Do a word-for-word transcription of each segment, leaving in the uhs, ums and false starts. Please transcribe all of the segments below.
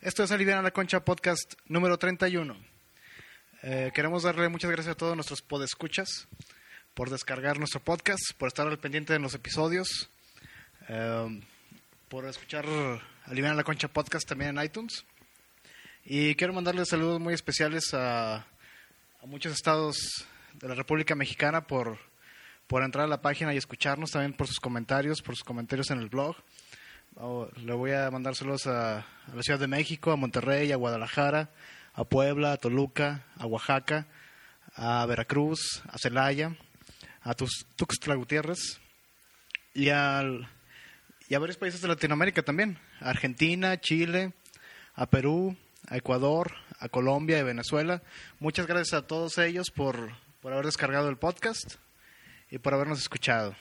Esto es Aliviana la Concha Podcast número treinta y uno. Eh, queremos darle muchas gracias a todos nuestros podescuchas por descargar nuestro podcast, por estar al pendiente de los episodios, eh, por escuchar Aliviana la Concha Podcast también en iTunes. Y quiero mandarles saludos muy especiales a, a muchos estados de la República Mexicana por, por entrar a la página y escucharnos, también por sus comentarios, por sus comentarios en el blog. Oh, le voy a mandar saludos a, a la Ciudad de México, a Monterrey, a Guadalajara, a Puebla, a Toluca, a Oaxaca, a Veracruz, a Celaya, a Tux, Tuxtla Gutiérrez y, al, y a varios países de Latinoamérica también, a Argentina, Chile, a Perú, a Ecuador, a Colombia y Venezuela. Muchas gracias a todos ellos por, por haber descargado el podcast y por habernos escuchado.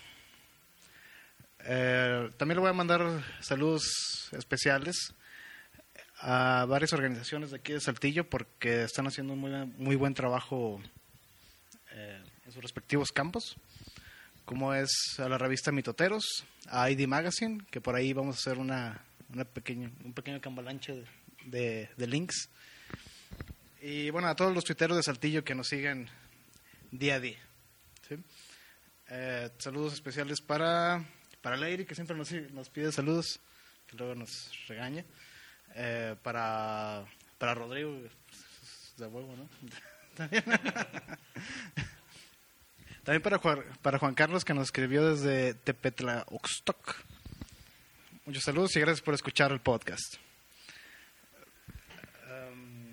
Eh, también le voy a mandar saludos especiales a varias organizaciones de aquí de Saltillo porque están haciendo un muy, muy buen trabajo eh, en sus respectivos campos, como es a la revista Mitoteros, a I D Magazine, que por ahí vamos a hacer una, una pequeña, un pequeño cambalanche de, de, de links, y bueno, a todos los tuiteros de Saltillo que nos siguen día a día, ¿sí? Eh, saludos especiales para Para Lady, que siempre nos, nos pide saludos, que luego nos regaña. Eh, para, para Rodrigo, de huevo, ¿no? También, También para, Juan, para Juan Carlos, que nos escribió desde Tepetlaoxtoc. Muchos saludos y gracias por escuchar el podcast. Um,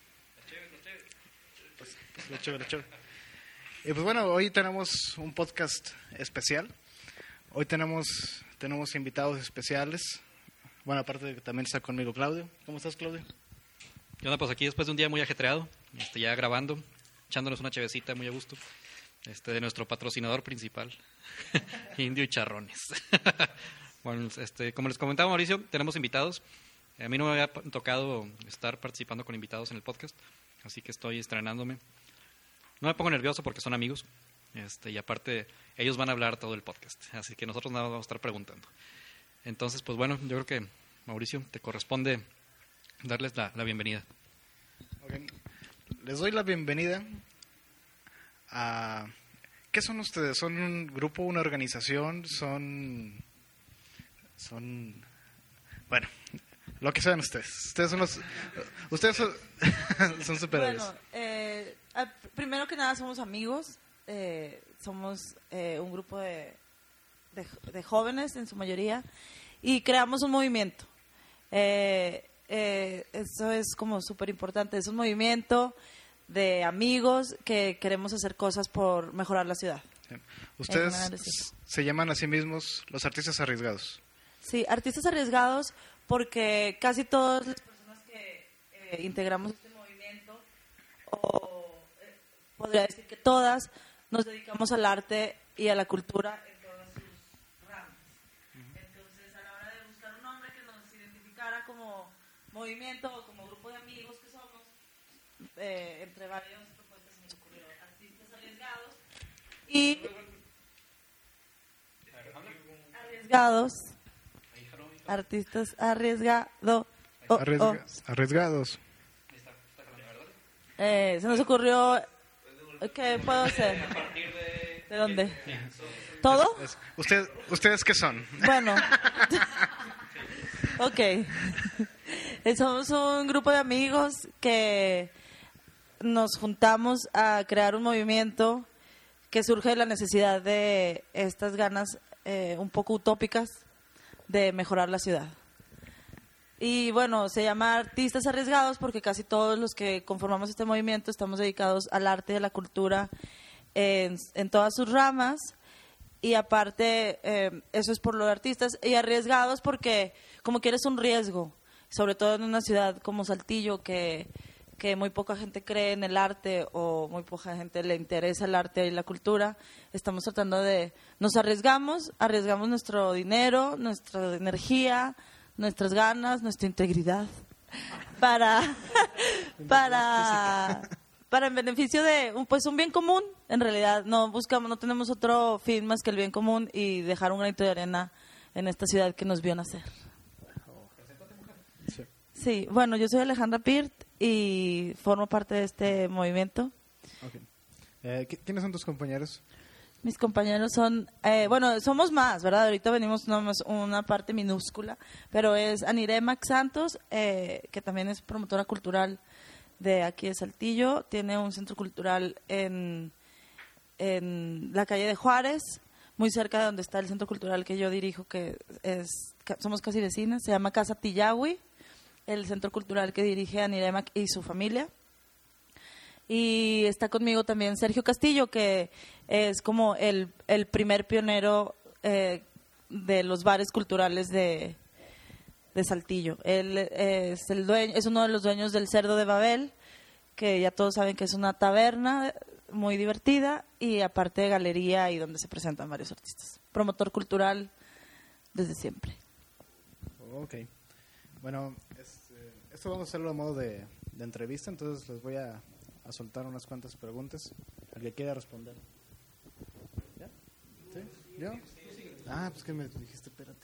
pues, pues, lo chévere, lo chévere. Y pues bueno, hoy tenemos un podcast especial. Hoy tenemos tenemos invitados especiales. Bueno, aparte de que también está conmigo Claudio. ¿Cómo estás, Claudio? Yo ando pues aquí después de un día muy ajetreado, este, ya grabando, echándonos una chevecita muy a gusto, este, de nuestro patrocinador principal, Indio y Charrones. Bueno, este, como les comentaba Mauricio, tenemos invitados. A mí no me había tocado estar participando con invitados en el podcast, así que estoy estrenándome. No me pongo nervioso porque son amigos. Este, y aparte, ellos van a hablar todo el podcast, así que nosotros nada más vamos a estar preguntando. Entonces, pues bueno, yo creo que, Mauricio, te corresponde darles la, la bienvenida. Okay. Les doy la bienvenida a... ¿Qué son ustedes? ¿Son un grupo, una organización? ¿Son...? Son... Bueno, lo que sean ustedes. Ustedes son los... Ustedes son, son superhéroes. Bueno, eh, primero que nada somos amigos. Eh, somos eh, un grupo de, de, de jóvenes en su mayoría y creamos un movimiento. Eh, eh, eso es como súper importante. Es un movimiento de amigos que queremos hacer cosas por mejorar la ciudad. Sí. Ustedes se llaman a sí mismos los artistas arriesgados. Sí, artistas arriesgados porque casi todas las personas que eh, integramos este movimiento, o eh, podría decir que todas, nos dedicamos al arte y a la cultura en todas sus ramas. Entonces, a la hora de buscar un nombre que nos identificara como movimiento o como grupo de amigos que somos, eh, entre varias propuestas se nos ocurrió artistas arriesgados y arriesgados, artistas arriesgados. Oh, Arriesga, oh. Arriesgados. Eh, se nos ocurrió... ¿Qué puedo hacer? ¿De dónde? ¿Todo? Es, es, ¿usted, ¿Ustedes qué son? Bueno. Ok. Somos un grupo de amigos que nos juntamos a crear un movimiento que surge de la necesidad de estas ganas eh, un poco utópicas de mejorar la ciudad. Y bueno, se llama Artistas Arriesgados porque casi todos los que conformamos este movimiento estamos dedicados al arte y a la cultura en, en todas sus ramas. Y aparte, eh, eso es por lo de artistas. Y arriesgados porque como que eres un riesgo, sobre todo en una ciudad como Saltillo, que, que muy poca gente cree en el arte o muy poca gente le interesa el arte y la cultura. Estamos tratando de... Nos arriesgamos, arriesgamos nuestro dinero, nuestra energía, nuestras ganas, nuestra integridad para para para en beneficio de un, pues un bien común. En realidad no buscamos, no tenemos otro fin más que el bien común y dejar un granito de arena en esta ciudad que nos vio nacer. Sí, bueno, yo soy Alejandra Pirt y formo parte de este movimiento. Okay. Eh, ¿Quiénes son tus compañeros? Mis compañeros son, eh, bueno, somos más, ¿verdad? Ahorita venimos nomás una parte minúscula, pero es Aniré Max Santos, eh, que también es promotora cultural de aquí de Saltillo. Tiene un centro cultural en, en la calle de Juárez, muy cerca de donde está el centro cultural que yo dirijo, que es somos casi vecinas. Se llama Casa Tillahui, el centro cultural que dirige Aniré Max y su familia. Y está conmigo también Sergio Castillo, que es como el, el primer pionero eh, de los bares culturales de, de Saltillo. Él es, el dueño, es uno de los dueños del Cerdo de Babel, que ya todos saben que es una taberna muy divertida y aparte de galería y donde se presentan varios artistas. Promotor cultural desde siempre. Ok. Bueno, este, esto vamos a hacerlo a modo de, de entrevista, entonces les voy a... a soltar unas cuantas preguntas. ¿El que quiera responder? ¿Ya? ¿Sí? ¿Yo? Ah, pues que me dijiste, espérate.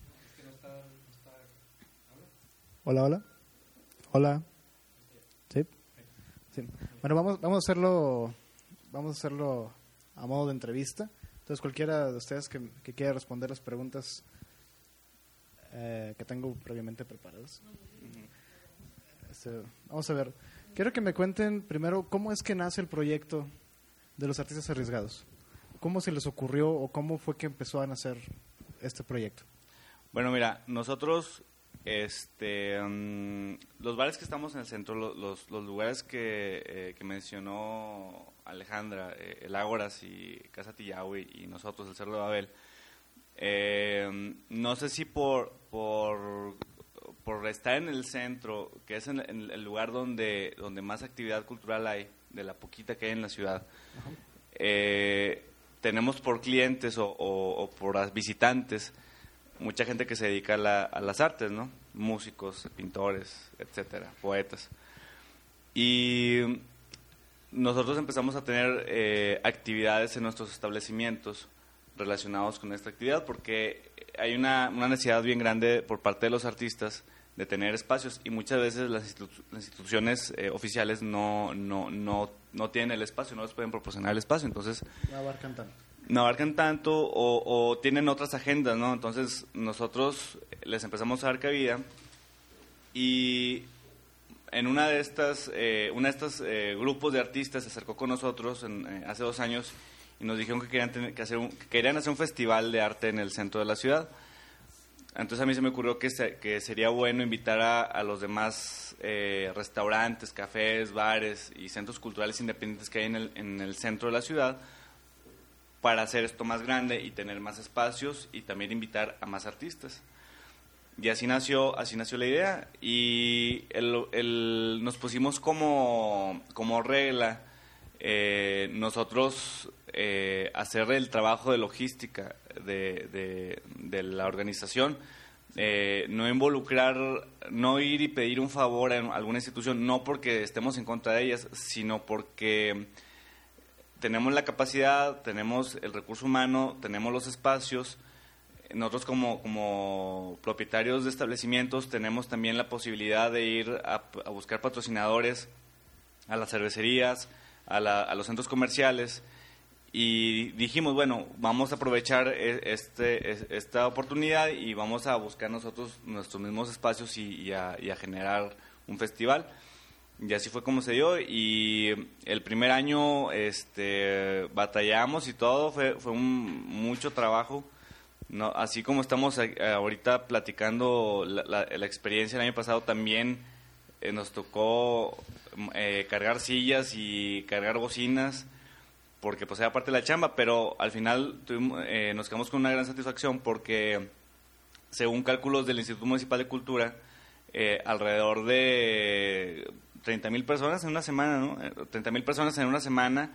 Hola, hola. Hola. ¿Sí? Sí. Bueno, vamos, vamos a hacerlo vamos a hacerlo a modo de entrevista. Entonces, cualquiera de ustedes que, que quiera responder las preguntas eh, que tengo previamente preparadas. Este, vamos a ver. Quiero que me cuenten primero cómo es que nace el proyecto de los artistas arriesgados. ¿Cómo se les ocurrió o cómo fue que empezó a nacer este proyecto? Bueno, mira, nosotros, este, um, los bares que estamos en el centro, los, los lugares que, eh, que mencionó Alejandra, eh, el Ágoras y Casa Tillahui y nosotros, el Cerdo de Babel, eh, no sé si por... por por estar en el centro, que es en el lugar donde donde más actividad cultural hay, de la poquita que hay en la ciudad, eh, tenemos por clientes o, o, o por visitantes mucha gente que se dedica a, la, a las artes, ¿no? Músicos, pintores, etcétera, poetas. Y nosotros empezamos a tener eh, actividades en nuestros establecimientos relacionados con esta actividad porque hay una, una necesidad bien grande por parte de los artistas de tener espacios y muchas veces las, institu las instituciones eh, oficiales no, no, no, no tienen el espacio, no les pueden proporcionar el espacio, entonces no abarcan tanto, no abarcan tanto o, o tienen otras agendas, ¿no? Entonces nosotros les empezamos a dar cabida y en una de estas, eh, una de estos eh, grupos de artistas se acercó con nosotros en, eh, hace dos años y nos dijeron que querían, tener, que, hacer un, que querían hacer un festival de arte en el centro de la ciudad. Entonces a mí se me ocurrió que, se, que sería bueno invitar a, a los demás eh, restaurantes, cafés, bares y centros culturales independientes que hay en el, en el centro de la ciudad para hacer esto más grande y tener más espacios y también invitar a más artistas. Y así nació, así nació la idea y el, el, nos pusimos como, como regla eh, nosotros eh, hacer el trabajo de logística de, de, de la organización, eh, no involucrar, no ir y pedir un favor a alguna institución, no porque estemos en contra de ellas, sino porque tenemos la capacidad, tenemos el recurso humano, tenemos los espacios. Nosotros como, como propietarios de establecimientos tenemos también la posibilidad de ir a, a buscar patrocinadores a las cervecerías, a, la, a los centros comerciales y dijimos, bueno, vamos a aprovechar este, esta oportunidad y vamos a buscar nosotros nuestros mismos espacios y, y, a, y a generar un festival. Y así fue como se dio y el primer año este, batallamos y todo, fue, fue un, mucho trabajo. No, así como estamos ahorita platicando la, la, la experiencia del año pasado, también eh, nos tocó eh, cargar sillas y cargar bocinas, porque pues era parte de la chamba, pero al final tuvimos, eh, nos quedamos con una gran satisfacción porque según cálculos del Instituto Municipal de Cultura, eh, alrededor de treinta mil personas en una semana, ¿no? treinta mil personas en una semana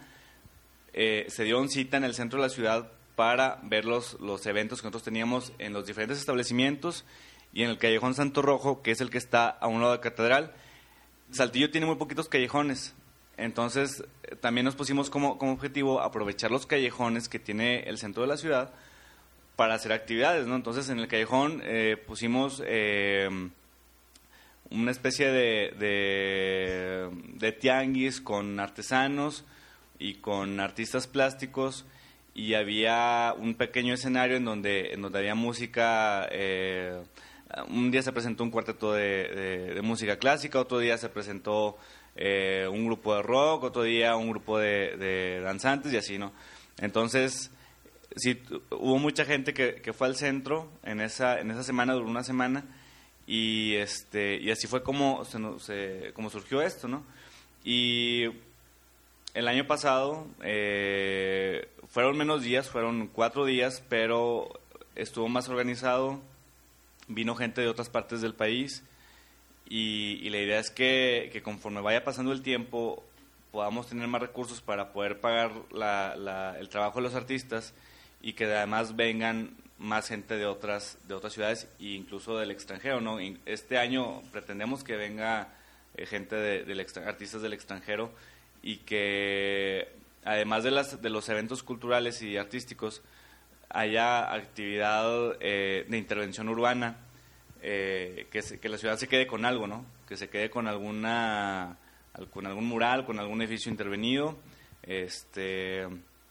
eh, se dieron cita en el centro de la ciudad para ver los, los eventos que nosotros teníamos en los diferentes establecimientos y en el Callejón Santo Rojo, que es el que está a un lado de la catedral. Saltillo tiene muy poquitos callejones, entonces también nos pusimos como, como objetivo aprovechar los callejones que tiene el centro de la ciudad para hacer actividades, ¿no? Entonces en el callejón eh, pusimos eh, una especie de, de, de tianguis con artesanos y con artistas plásticos, y había un pequeño escenario en donde, en donde había música. Eh, un día se presentó un cuarteto de, de, de música clásica, otro día se presentó eh, un grupo de rock, otro día un grupo de, de danzantes y así, ¿no? Entonces, sí, hubo mucha gente que, que fue al centro en esa, en esa semana, duró una semana, y este y así fue como, se, se, como surgió esto, ¿no? Y el año pasado eh, fueron menos días, fueron cuatro días, pero estuvo más organizado, vino gente de otras partes del país, y, y la idea es que, que conforme vaya pasando el tiempo podamos tener más recursos para poder pagar la, la, el trabajo de los artistas, y que además vengan más gente de otras de otras ciudades e incluso del extranjero, ¿no? Este año pretendemos que venga eh, gente de, del extra, artistas del extranjero, y que además de las de los eventos culturales y artísticos haya actividad eh, de intervención urbana, eh, que se, que la ciudad se quede con algo, ¿no? Que se quede con alguna con algún mural, con algún edificio intervenido, este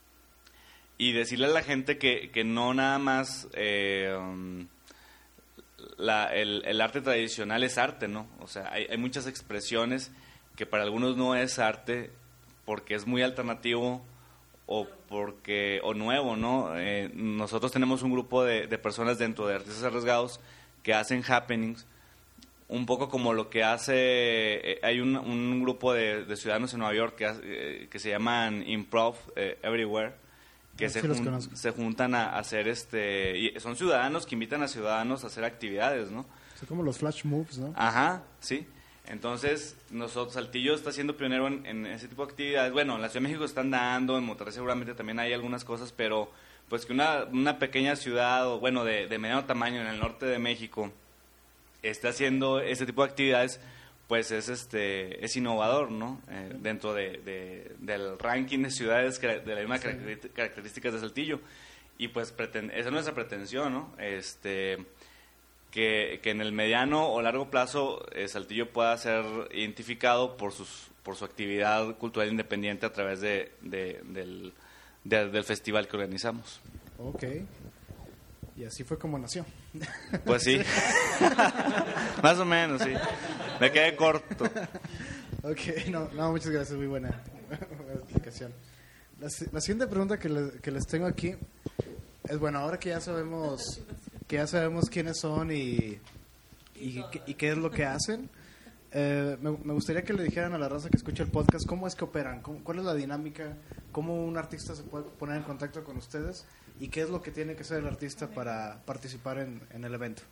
y decirle a la gente que, que no nada más eh, um, la, el, el arte tradicional es arte, ¿no? O sea, hay, hay muchas expresiones que para algunos no es arte porque es muy alternativo o porque o nuevo, ¿no? Eh, nosotros tenemos un grupo de, de personas dentro de Artistas Arriesgados que hacen happenings, un poco como lo que hace, eh, hay un, un grupo de, de ciudadanos en Nueva York que, eh, que se llaman Improv eh, Everywhere, que sí, se, jun, se juntan a hacer, este y son ciudadanos que invitan a ciudadanos a hacer actividades, ¿no? Son como los flash moves, ¿no? Ajá, sí. Entonces, nosotros, Saltillo está siendo pionero en, en ese tipo de actividades. Bueno, en la Ciudad de México están dando, en Monterrey seguramente también hay algunas cosas, pero pues que una, una pequeña ciudad, o bueno, de, de mediano tamaño en el norte de México esté haciendo ese tipo de actividades, pues es este es innovador, ¿no? Eh, dentro de, de, del ranking de ciudades que, de las mismas sí. características de Saltillo. Y pues pretend, esa es nuestra pretensión, ¿no? Este... Que, que en el mediano o largo plazo eh, Saltillo pueda ser identificado por sus por su actividad cultural independiente a través de, de del, de, del festival que organizamos. Ok. Y así fue como nació. Pues sí. Más o menos, sí. Me quedé corto. Ok, no, no muchas gracias, muy buena, buena explicación. La, la siguiente pregunta que, le, que les tengo aquí es, bueno, ahora que ya sabemos... que ya sabemos quiénes son y, y, y qué es lo que hacen, eh, me, me gustaría que le dijeran a la raza que escucha el podcast cómo es que operan, cómo, cuál es la dinámica, cómo un artista se puede poner en contacto con ustedes y qué es lo que tiene que hacer el artista para participar en, en el evento.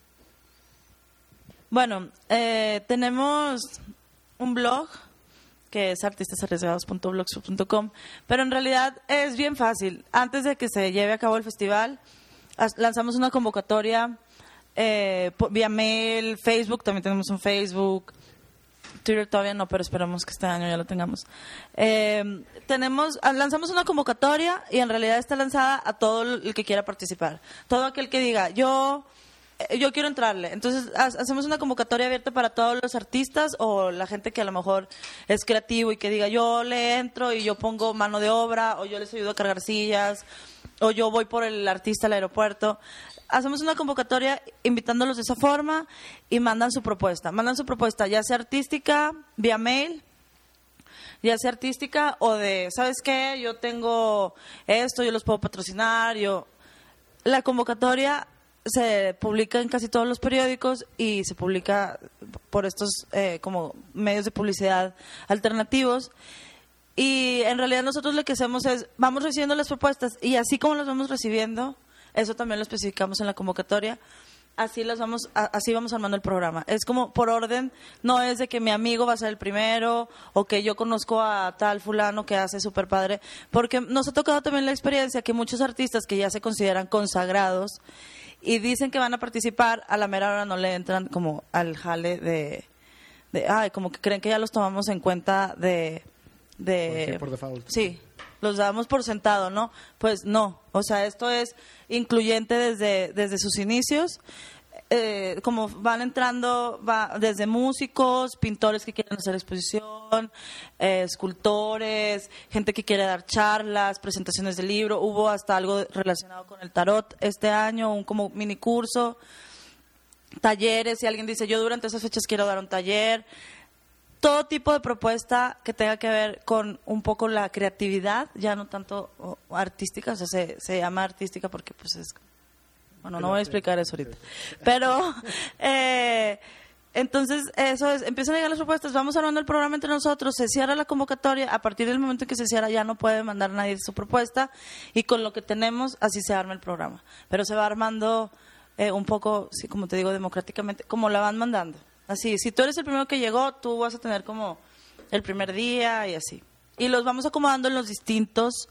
Bueno, eh, tenemos un blog que es artistas arriesgados punto blogspot punto com, pero en realidad es bien fácil. Antes de que se lleve a cabo el festival, lanzamos una convocatoria eh, vía mail, Facebook, también tenemos un Facebook, Twitter todavía no, pero esperamos que este año ya lo tengamos. Eh, tenemos, lanzamos una convocatoria y en realidad está lanzada a todo el que quiera participar. Todo aquel que diga, yo, yo quiero entrarle. Entonces hacemos una convocatoria abierta para todos los artistas o la gente que a lo mejor es creativo y que diga, yo le entro y yo pongo mano de obra o yo les ayudo a cargar sillas, o yo voy por el artista al aeropuerto. Hacemos una convocatoria invitándolos de esa forma y mandan su propuesta. Mandan su propuesta, ya sea artística, vía mail, ya sea artística o de, ¿sabes qué? Yo tengo esto, yo los puedo patrocinar. Yo La convocatoria se publica en casi todos los periódicos y se publica por estos eh, como medios de publicidad alternativos. Y en realidad nosotros lo que hacemos es, vamos recibiendo las propuestas y así como las vamos recibiendo, eso también lo especificamos en la convocatoria, así las vamos, a, así vamos armando el programa. Es como por orden, no es de que mi amigo va a ser el primero o que yo conozco a tal fulano que hace súper padre, porque nos ha tocado también la experiencia que muchos artistas que ya se consideran consagrados y dicen que van a participar, a la mera hora no le entran como al jale de, de ay, como que creen que ya los tomamos en cuenta de... de por, por default. Sí, los damos por sentado, ¿no? Pues no, o sea, esto es incluyente desde, desde sus inicios. eh, como van entrando va desde músicos, pintores que quieren hacer exposición, eh, escultores, gente que quiere dar charlas, presentaciones de libro. Hubo hasta algo relacionado con el tarot este año, un como mini curso, talleres. Si alguien dice, yo durante esas fechas quiero dar un taller. Todo tipo de propuesta que tenga que ver con un poco la creatividad, ya no tanto oh, artística, o sea, se, se llama artística porque pues es... Bueno, no voy a explicar eso ahorita. Pero, eh, entonces, eso es, empiezan a llegar las propuestas, vamos armando el programa entre nosotros, se cierra la convocatoria, a partir del momento en que se cierra ya no puede mandar nadie su propuesta, y con lo que tenemos, así se arma el programa. Pero se va armando eh, un poco, sí, como te digo, democráticamente, como la van mandando. Así, si tú eres el primero que llegó, tú vas a tener como el primer día y así. Y los vamos acomodando en los distintos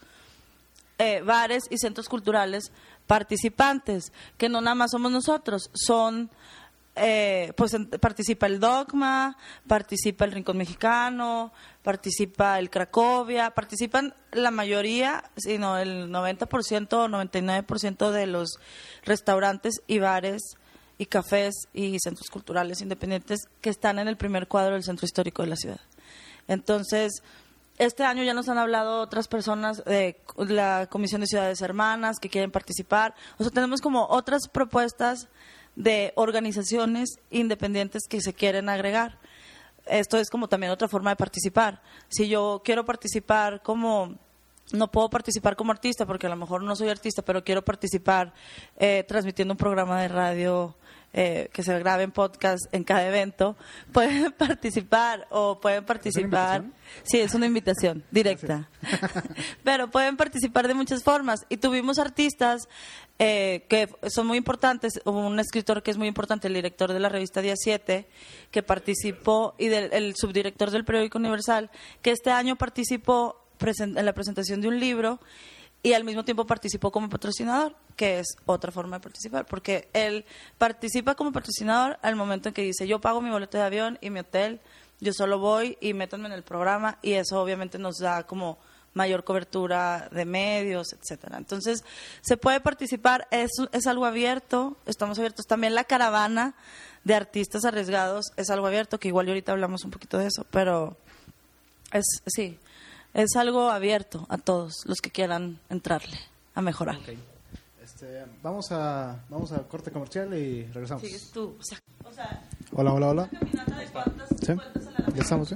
eh, bares y centros culturales participantes, que no nada más somos nosotros, son, eh, pues en, participa el Dogma, participa el Rincón Mexicano, participa el Cracovia, participan la mayoría, sino el noventa por ciento o noventa y nueve por ciento de los restaurantes y bares y cafés y centros culturales independientes que están en el primer cuadro del centro histórico de la ciudad. Entonces, este año ya nos han hablado otras personas de la Comisión de Ciudades Hermanas que quieren participar. O sea, tenemos como otras propuestas de organizaciones independientes que se quieren agregar. Esto es como también otra forma de participar. Si yo quiero participar como... No puedo participar como artista porque a lo mejor no soy artista, pero quiero participar eh, transmitiendo un programa de radio eh, que se grabe en podcast en cada evento. Pueden participar o pueden participar. Sí, es una invitación directa. Pero pueden participar de muchas formas. Y tuvimos artistas eh, que son muy importantes. Hubo un escritor que es muy importante, el director de la revista Día siete, que participó, y del, el subdirector del periódico Universal, que este año participó en la presentación de un libro y al mismo tiempo participó como patrocinador, que es otra forma de participar, porque él participa como patrocinador al momento en que dice, yo pago mi boleto de avión y mi hotel, yo solo voy y métanme en el programa, y eso obviamente nos da como mayor cobertura de medios, etcétera. Entonces, se puede participar, es, es algo abierto, estamos abiertos. También la caravana de artistas arriesgados es algo abierto, que igual ahorita hablamos un poquito de eso, pero es sí. Es algo abierto a todos los que quieran entrarle a mejorar. Okay. Este, vamos a vamos a corte comercial y regresamos. Sigues tú. O sea, o sea, hola, hola, hola. ¿Una caminata de cuántas ¿Sí? vueltas a la ¿Ya estamos? ¿Sí?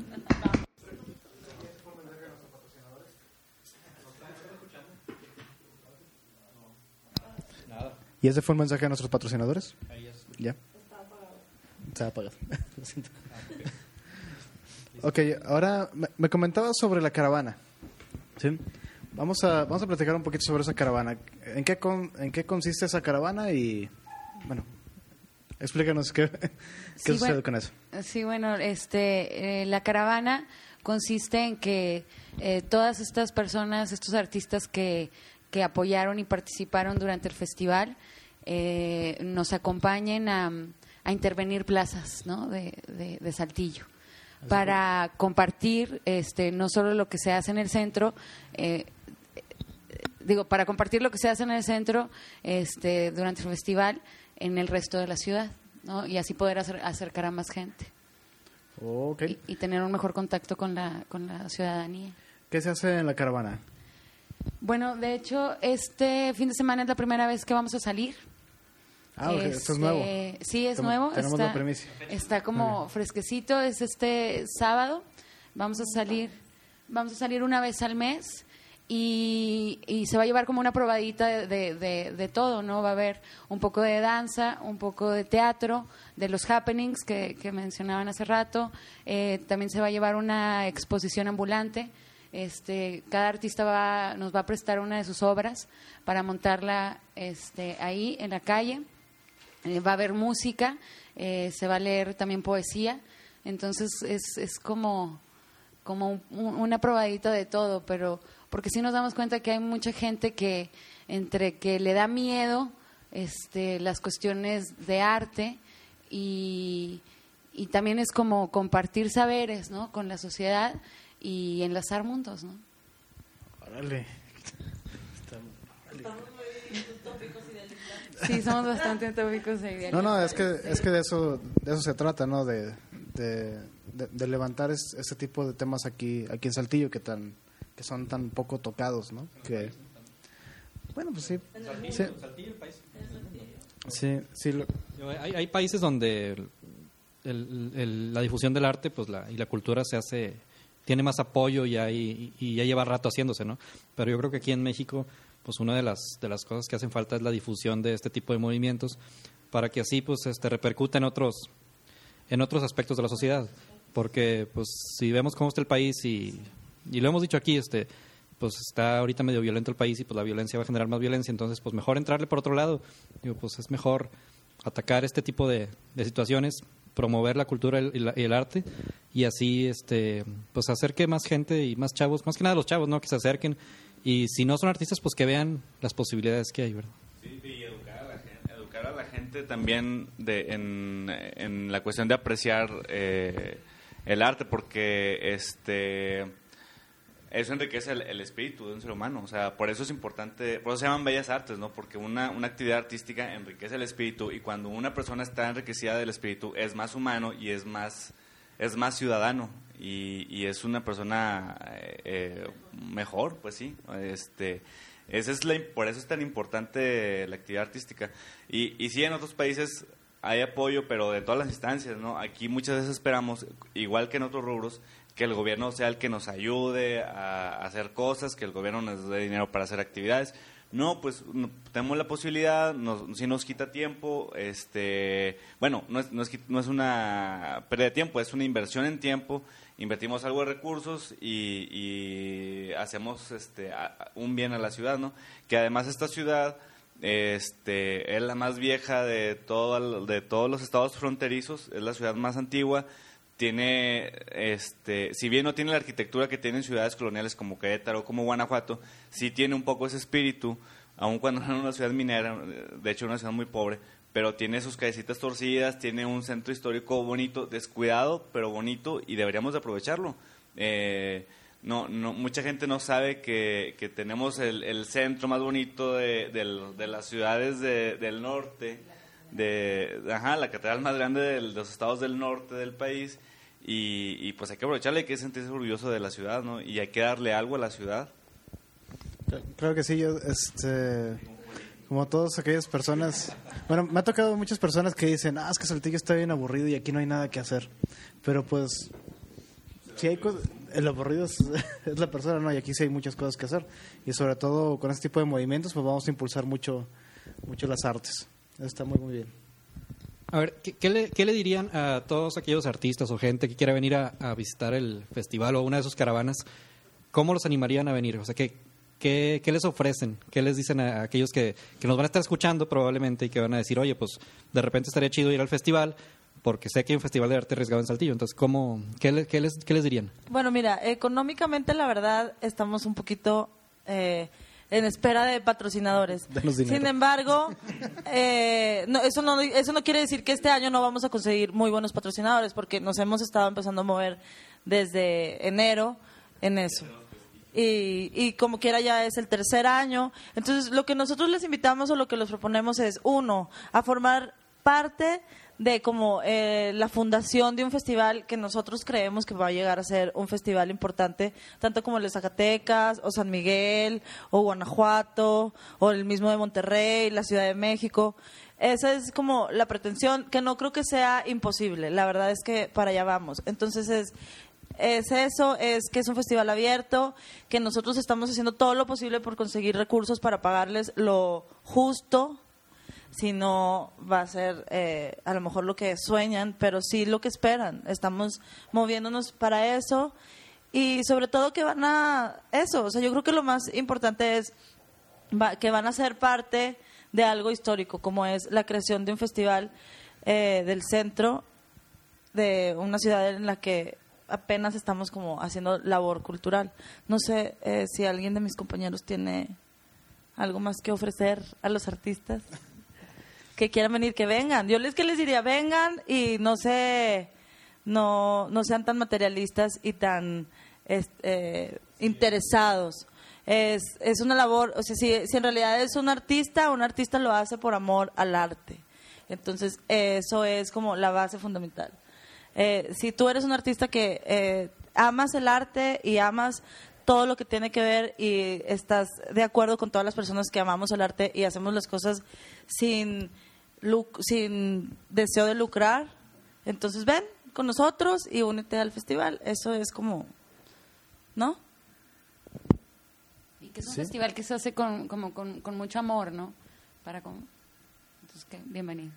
¿Y ese fue el mensaje de nuestros patrocinadores? ¿Ya? Está apagado. Está apagado. Lo siento. Ok, ahora me, me comentabas sobre la caravana. ¿Sí? Vamos a vamos a platicar un poquito sobre esa caravana. ¿En qué con, en qué consiste esa caravana? Y bueno, explícanos qué, qué sí, sucede bueno, con eso. Sí, bueno, este, eh, la caravana consiste en que eh, todas estas personas, estos artistas que, que apoyaron y participaron durante el festival, eh, nos acompañen a, a intervenir plazas, ¿no?, de, de, de Saltillo, para compartir este no solo lo que se hace en el centro, eh, digo, para compartir lo que se hace en el centro este durante el festival en el resto de la ciudad, ¿no? Y así poder hacer, acercar a más gente. Okay. Y, y tener un mejor contacto con la con la ciudadanía. ¿Qué se hace en la caravana? Bueno, de hecho, este fin de semana es la primera vez que vamos a salir. Ah, okay. Este, Esto es nuevo. Sí, es Tem- nuevo. Tenemos está, la primicia. Está como fresquecito. Es este sábado. Vamos a salir, vamos a salir una vez al mes y, y se va a llevar como una probadita de, de, de, de todo, ¿no? Va a haber un poco de danza, un poco de teatro, de los happenings que, que mencionaban hace rato. Eh, también se va a llevar una exposición ambulante. Este, cada artista va, nos va a prestar una de sus obras para montarla este, ahí en la calle. Eh, va a haber música, eh, se va a leer también poesía, entonces es, es como, como un, una probadita de todo, pero porque sí nos damos cuenta que hay mucha gente que entre que le da miedo este, las cuestiones de arte y, y también es como compartir saberes, ¿no?, con la sociedad y enlazar mundos, ¿no? Órale. Sí, somos bastante utópicos e idealistas. No, no, es que es que de eso de eso se trata, ¿no? De, de, de, de levantar es, ese tipo de temas aquí aquí en Saltillo que tan que son tan poco tocados, ¿no? Que bueno, pues sí. Sí, sí, sí lo- Hay, hay países donde el- el- el- la difusión del arte pues la, y la cultura se hace, tiene más apoyo y, hay, y ya lleva rato haciéndose, ¿no? Pero yo creo que aquí en México pues una de las, de las cosas que hacen falta es la difusión de este tipo de movimientos para que así pues este repercuta en otros, en otros aspectos de la sociedad. Porque pues si vemos cómo está el país y, y lo hemos dicho aquí, este pues está ahorita medio violento el país y pues la violencia va a generar más violencia, entonces pues mejor entrarle por otro lado. Digo, pues es mejor atacar este tipo de, de situaciones, promover la cultura y, la- y el arte y así este pues hacer que más gente y más chavos, más que nada los chavos, ¿no? Que se acerquen y si no son artistas pues que vean las posibilidades que hay, ¿verdad? Sí, y educar a la gente, educar a la gente también de, en, en la cuestión de apreciar eh, el arte, porque este eso enriquece el, el espíritu de un ser humano. O sea, por eso es importante, por eso se llaman bellas artes, ¿no? Porque una, una actividad artística enriquece el espíritu y cuando una persona está enriquecida del espíritu es más humano y es más, es más ciudadano y, y es una persona eh, eh, mejor, pues sí. Este, esa es la, por eso es tan importante la actividad artística. Y, y sí, en otros países hay apoyo, pero de todas las instancias, ¿no? Aquí muchas veces esperamos, igual que en otros rubros, que el gobierno sea el que nos ayude a hacer cosas, que el gobierno nos dé dinero para hacer actividades. No, pues no, tenemos la posibilidad, nos, si nos quita tiempo, este, bueno, no es, no, es, no es una pérdida de tiempo, es una inversión en tiempo, invertimos algo de recursos y, y hacemos este, a, un bien a la ciudad, ¿no? Que además esta ciudad este, es la más vieja de, todo, de todos los estados fronterizos, es la ciudad más antigua. Tiene, este, si bien no tiene la arquitectura que tienen ciudades coloniales como Querétaro, como Guanajuato, sí tiene un poco ese espíritu, aun cuando no es una ciudad minera, de hecho una ciudad muy pobre, pero tiene sus callecitas torcidas, tiene un centro histórico bonito, descuidado, pero bonito, y deberíamos de aprovecharlo. Eh, no, no, mucha gente no sabe que, que tenemos el, el centro más bonito de, de, de las ciudades de, del norte, de, ajá, la catedral más grande de los estados del norte del país, y, y pues hay que aprovecharla, hay que sentirse orgulloso de la ciudad, ¿no? Y hay que darle algo a la ciudad. Creo que sí, yo, este, como todas aquellas personas, bueno, me ha tocado muchas personas que dicen, ah, es que Saltillo está bien aburrido y aquí no hay nada que hacer, pero pues, si hay cosas, el aburrido es, es la persona, ¿no? Y aquí sí hay muchas cosas que hacer, y sobre todo con este tipo de movimientos, pues vamos a impulsar mucho, mucho las artes. Está muy, muy bien. A ver, ¿qué, qué le, qué le dirían a todos aquellos artistas o gente que quiera venir a, a visitar el festival o una de sus caravanas? ¿Cómo los animarían a venir? O sea, ¿qué, qué, qué les ofrecen? ¿Qué les dicen a aquellos que, que nos van a estar escuchando probablemente y que van a decir, oye, pues de repente estaría chido ir al festival porque sé que hay un festival de arte arriesgado en Saltillo? Entonces, ¿cómo, qué, le- qué les, ¿qué les dirían? Bueno, mira, económicamente la verdad estamos un poquito eh, en espera de patrocinadores. Denos dinero. Sin embargo, eh, no, eso, no, eso no quiere decir que este año no vamos a conseguir muy buenos patrocinadores, porque nos hemos estado empezando a mover desde enero en eso. Y, y como quiera ya es el tercer año. Entonces, lo que nosotros les invitamos o lo que les proponemos es, uno, a formar parte de como eh, la fundación de un festival que nosotros creemos que va a llegar a ser un festival importante, tanto como el de Zacatecas, o San Miguel, o Guanajuato, o el mismo de Monterrey, la Ciudad de México. Esa es como la pretensión, que no creo que sea imposible. La verdad es que para allá vamos. Entonces es... Es eso, es que es un festival abierto, que nosotros estamos haciendo todo lo posible por conseguir recursos para pagarles lo justo, si no va a ser eh, a lo mejor lo que sueñan, pero sí lo que esperan. Estamos moviéndonos para eso y sobre todo que van a eso, o sea, yo creo que lo más importante es va, que van a ser parte de algo histórico, como es la creación de un festival eh, del centro de una ciudad en la que apenas estamos como haciendo labor cultural. No sé eh, si alguien de mis compañeros tiene algo más que ofrecer a los artistas que quieran venir, que vengan. Yo les que les diría, vengan y no se no no sean tan materialistas y tan este, eh, interesados Es, es una labor, o sea, si, si en realidad es un artista, un artista lo hace por amor al arte. Entonces, eso es como la base fundamental. Eh, si tú eres un artista que eh, amas el arte y amas todo lo que tiene que ver y estás de acuerdo con todas las personas que amamos el arte y hacemos las cosas sin, luc- sin deseo de lucrar, entonces ven con nosotros y únete al festival. Eso es como, ¿no? Y que es un Sí. festival que se hace con, como con, con mucho amor, ¿no? Para con... Entonces, ¿qué? Bienvenidos.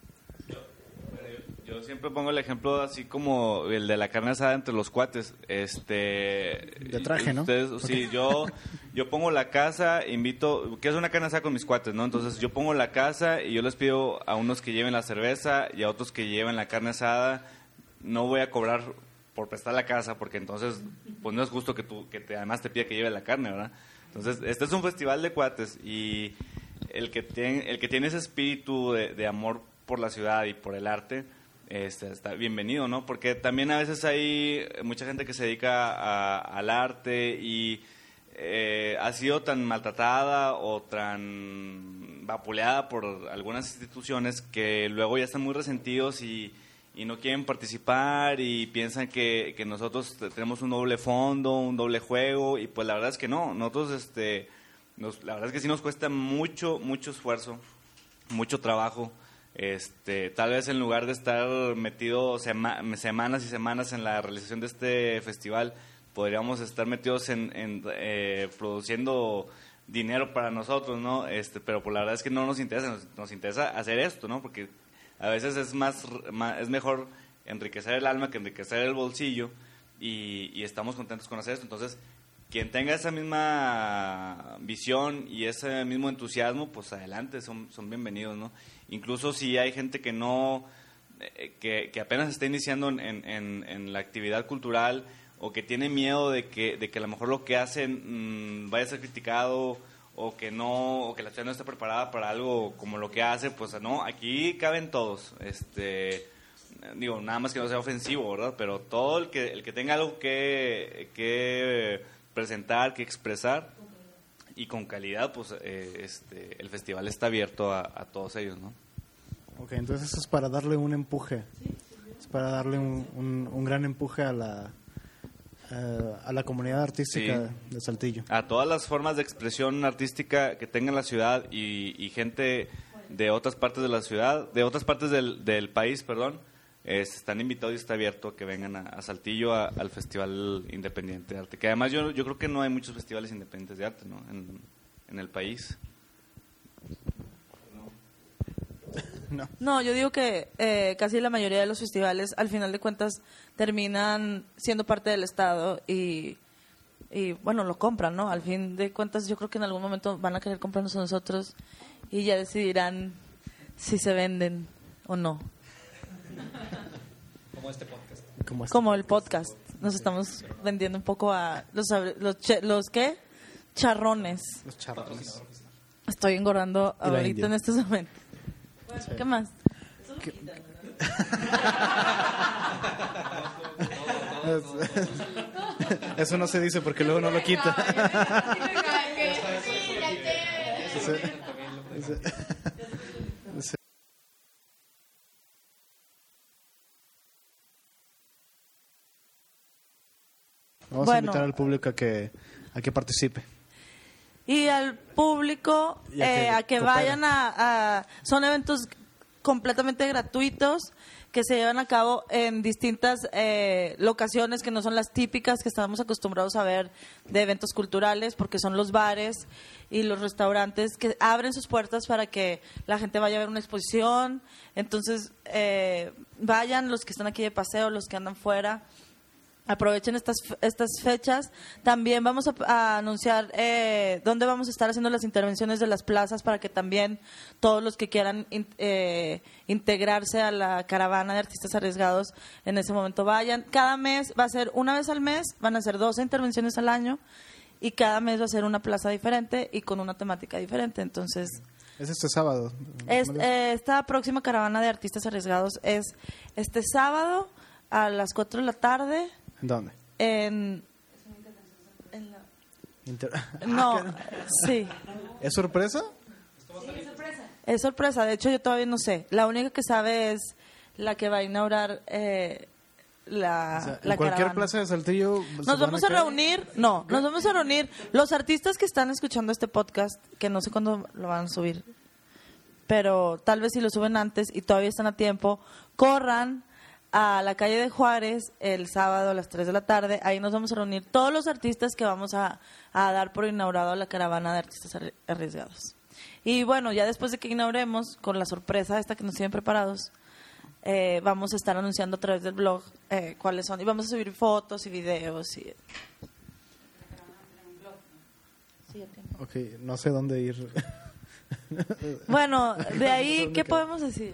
Yo siempre pongo el ejemplo así como el de la carne asada entre los cuates. Este, De traje, ¿no? Ustedes, sí, yo, yo pongo la casa, invito, que es una carne asada con mis cuates, ¿no? Entonces yo pongo la casa y yo les pido a unos que lleven la cerveza y a otros que lleven la carne asada. No voy a cobrar por prestar la casa porque entonces pues no es justo que tú, que te, además te pida que lleve la carne, ¿verdad? Entonces este es un festival de cuates y el que tiene, el que tiene ese espíritu de, de amor por la ciudad y por el arte, Este, está bienvenido, ¿no? Porque también a veces hay mucha gente que se dedica a, al arte y eh, ha sido tan maltratada o tan vapuleada por algunas instituciones que luego ya están muy resentidos y, y no quieren participar y piensan que, que nosotros tenemos un doble fondo, un doble juego y pues la verdad es que no, nosotros este, nos, la verdad es que sí nos cuesta mucho, mucho esfuerzo, mucho trabajo. Este, tal vez en lugar de estar metido sema- semanas y semanas en la realización de este festival, podríamos estar metidos en, en eh, produciendo dinero para nosotros, ¿no? Este, pero pues la verdad es que no nos interesa, nos, nos interesa hacer esto, ¿no? Porque a veces es más, más es mejor enriquecer el alma que enriquecer el bolsillo y, y estamos contentos con hacer esto. Entonces, quien tenga esa misma visión y ese mismo entusiasmo, pues adelante, son, son bienvenidos, ¿no? Incluso si hay gente que no, eh, que, que apenas está iniciando en, en, en la actividad cultural o que tiene miedo de que, de que a lo mejor lo que hacen mmm, vaya a ser criticado o que no, o que la ciudad no está preparada para algo como lo que hace, pues no, aquí caben todos, este, digo, nada más que no sea ofensivo, ¿verdad? Pero todo el que, el que tenga algo que, que presentar, que expresar y con calidad, pues eh, este, el festival está abierto a, a todos ellos, ¿no? Ok, entonces eso es para darle un empuje, es para darle un, un, un gran empuje a la eh, a la comunidad artística Sí. de Saltillo. A todas las formas de expresión artística que tenga la ciudad y, y gente de otras partes de la ciudad, de otras partes del, del país, perdón, eh, están invitados y está abierto a que vengan a, a Saltillo a, al Festival Independiente de Arte. Que además yo, yo creo que no hay muchos festivales independientes de arte, ¿no? En, en el país. No. No, yo digo que eh, casi la mayoría de los festivales, al final de cuentas, terminan siendo parte del Estado y, y, bueno, lo compran, ¿no? Al fin de cuentas, yo creo que en algún momento van a querer comprarnos a nosotros y ya decidirán si se venden o no. Como este podcast. Como este. Como el podcast. Nos estamos vendiendo un poco a los, los, che- los ¿qué? Charrones. Los charrones. Estoy engordando Y la ahorita India. en estos momentos. ¿Qué más? Eso no se dice porque luego no lo quita. Sí. Sí. Sí. Vamos a Bueno. invitar al público a que a que participe. Y al público Y a que eh, a que coopere. vayan a, a... Son eventos completamente gratuitos que se llevan a cabo en distintas eh, locaciones que no son las típicas que estamos acostumbrados a ver de eventos culturales, porque son los bares y los restaurantes que abren sus puertas para que la gente vaya a ver una exposición. Entonces, eh, vayan los que están aquí de paseo, los que andan fuera. Aprovechen estas estas fechas. También vamos a, a anunciar eh, dónde vamos a estar haciendo las intervenciones de las plazas para que también todos los que quieran in- eh, integrarse a la caravana de artistas arriesgados en ese momento vayan. Cada mes va a ser una vez al mes, van a ser doce intervenciones al año y cada mes va a ser una plaza diferente y con una temática diferente. Entonces, Es este sábado. es, eh, esta próxima caravana de artistas arriesgados es este sábado a las cuatro de la tarde. ¿En dónde? En, en la- Inter- No, Ah, sí. ¿Es sorpresa? Es sorpresa, de hecho yo todavía no sé. La única que sabe es la que va a inaugurar eh, la, O sea, la en cualquier caravana. plaza de Saltillo. ¿se Nos van vamos a caer? reunir, no, nos vamos a reunir. Los artistas que están escuchando este podcast, que no sé cuándo lo van a subir, pero tal vez si lo suben antes y todavía están a tiempo, corran a la calle de Juárez el sábado a las tres de la tarde. Ahí nos vamos a reunir todos los artistas que vamos a, a dar por inaugurado la caravana de artistas arri- arriesgados. Y bueno, ya después de que inauguremos, con la sorpresa esta que nos tienen preparados, eh, vamos a estar anunciando a través del blog eh, cuáles son. Y vamos a subir fotos y videos. Y... Sí, ya tengo. Ok, no sé dónde ir. Bueno, de ahí, ¿qué podemos decir?